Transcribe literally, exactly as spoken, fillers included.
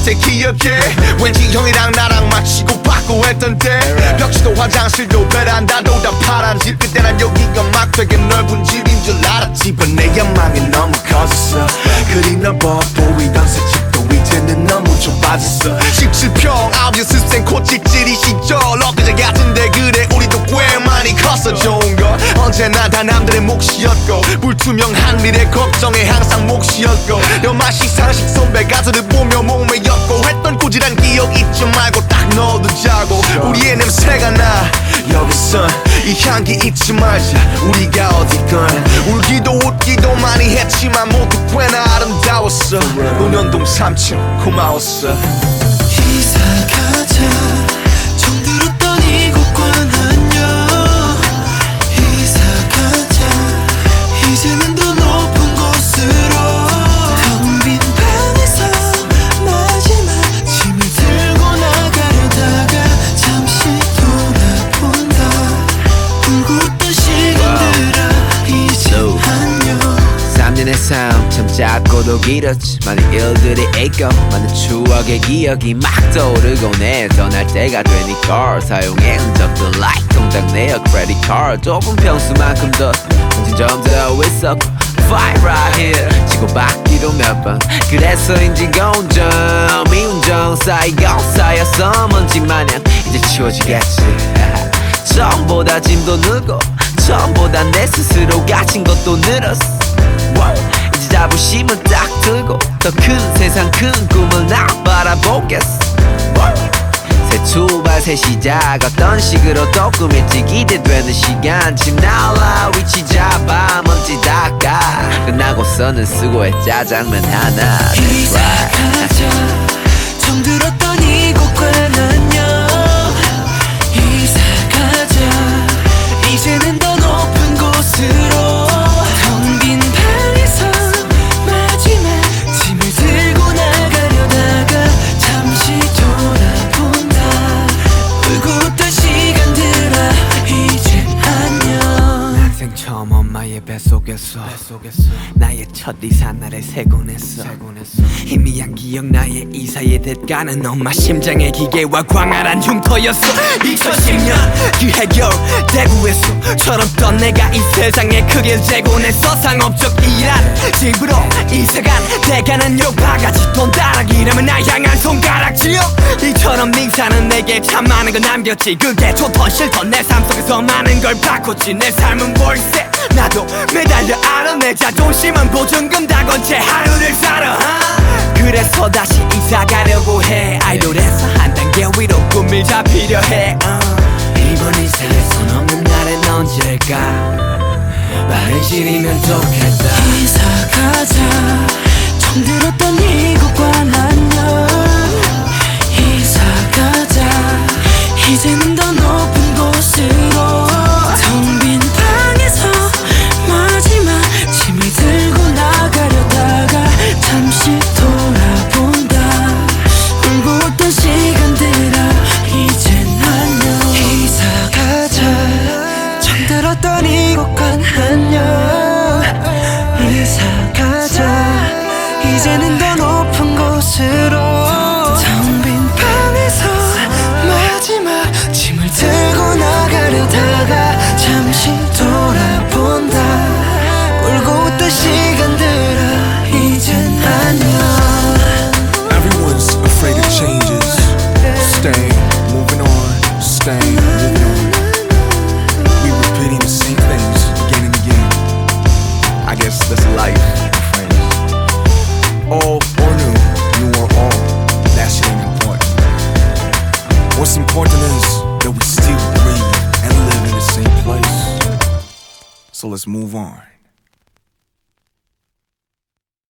때 기억해 왠지 형이랑 나랑 맞히고 받고 했던 때 벽지도 화장실도 베란다도 다 파란 집 그때 난 여기가 막 되게 넓은 집인 줄 알았지 but 내 연망이 너무 컸었어 그리 넓어 보이던 새 집도 이제는 너무 좁아졌어 십칠 평 아홉 연습생 코찍질이 시절 엊그제 같은데 그래 우리도 꽤 많이 컸어 좋은 거 언제나 다 남들의 몫이었고 불투명한 미래 걱정에 항상 몫이었고 여마식 상식 선배 가수들 보며 목매였고 했던 고지란 기억 잊지 말고 딱 넣어두자고 우리의 냄새가 나 여기선 이 향기 잊지 말자 우리가 어디건 울기도 웃기도 많이 했지만 모두 꽤나 아름다웠어 논현동 삼 층 고마웠어 이사 가자 처음 들었던 이곳과 안녕 이사 가자 이제는 더 높은 곳으로 텅 빈 방에서 마지막 짐을 들고 나가려다가 잠시 돌아본다 울고 있던 시간들아 이제 안녕 삼 년의 삶 참 짧고도 길었지 많은 일들이 있고 많은 추억의 기억이 막 떠오르고 내 떠날 때가 되니까 사용해 흔적도 like 통장 내역 credit card 좁은 평수만큼 더 정신 좀 더 있었고 fight right here 치고받기도 몇 번 그래서인지 운전 미운전 쌓이고 쌓여서 먼지 마냥 이제 치워지겠지 처음보다 짐도 늘고 처음보다 내 스스로 가진 것도 늘었어 이제 자부심은 딱 들고 더 큰 세상 큰 꿈을 나 바라보겠어 새 출발 새 시작 어떤 식으로 또 꾸밀지 기대되는 시간 집 나올라 위치 잡아 먼지 닦아 끝나고서는 수고해 짜장면 하나 이사 가자 처음 들었던 이곳과 안녕 이사 가자 이제는 더 높은 곳으로 텅 빈 방에서 마지막 짐을 들고 나가려다가 잠시 돌아본다 울고 웃던 시간들아 이제 안녕 학생 처음 엄마의 뱃속에서 나의 첫 이사 날에 세곤 했어 희미한 기억 나의 이사의 대가는 엄마 심장의 기계와 광활한 흉터였어 이천십 년 그 해결 대구에서 철없던 내가 이 세상에 크길 재곤했어 상업적 일한 집으로 이사간 대가는 요 바가지 돈 따라기라면 나 향한 손가락질 이처럼 밍사는 내게 참 많은 걸 남겼지 그게 좋던 싫던 내 삶 속에서 많은 걸 바꿨지 내 삶은 월세 나도 매달려 알아 내 자존심은 보증금 다 건 채 하루를 살아 그래서 다시 이사 가려고 해 아이돌에서 한 단계 위로 꿈을 잡히려 해 uh. 이번 이사에 손 없는 날엔 언제일까 말을 지르면 좋겠다 이사 가자 처음 들었던 이곳과 안녕 이사 가자 이제는 더 높은 곳으로 텅 빈 방에서 마지막 짐을 들고 나가려다가 잠시 돌아본다 울고 웃던 시간들아 이젠 안녕 이사 가자 처음 들었던 이곳과 안녕 이사 가자 이제는 더 높은 곳으로 텅 빈 방에서 마지막 짐을 들고 나가려다가 잠시 돌아본다 울고 웃던 시간들아 이젠 안녕 Everyone's afraid of changes. Stay, moving on, stay, moving on. We repeating the same things again and again. I guess that's life, my friends. Old or new, new or old, that shit ain't important. What's important is that we still breathe and live in the same place. So let's move on.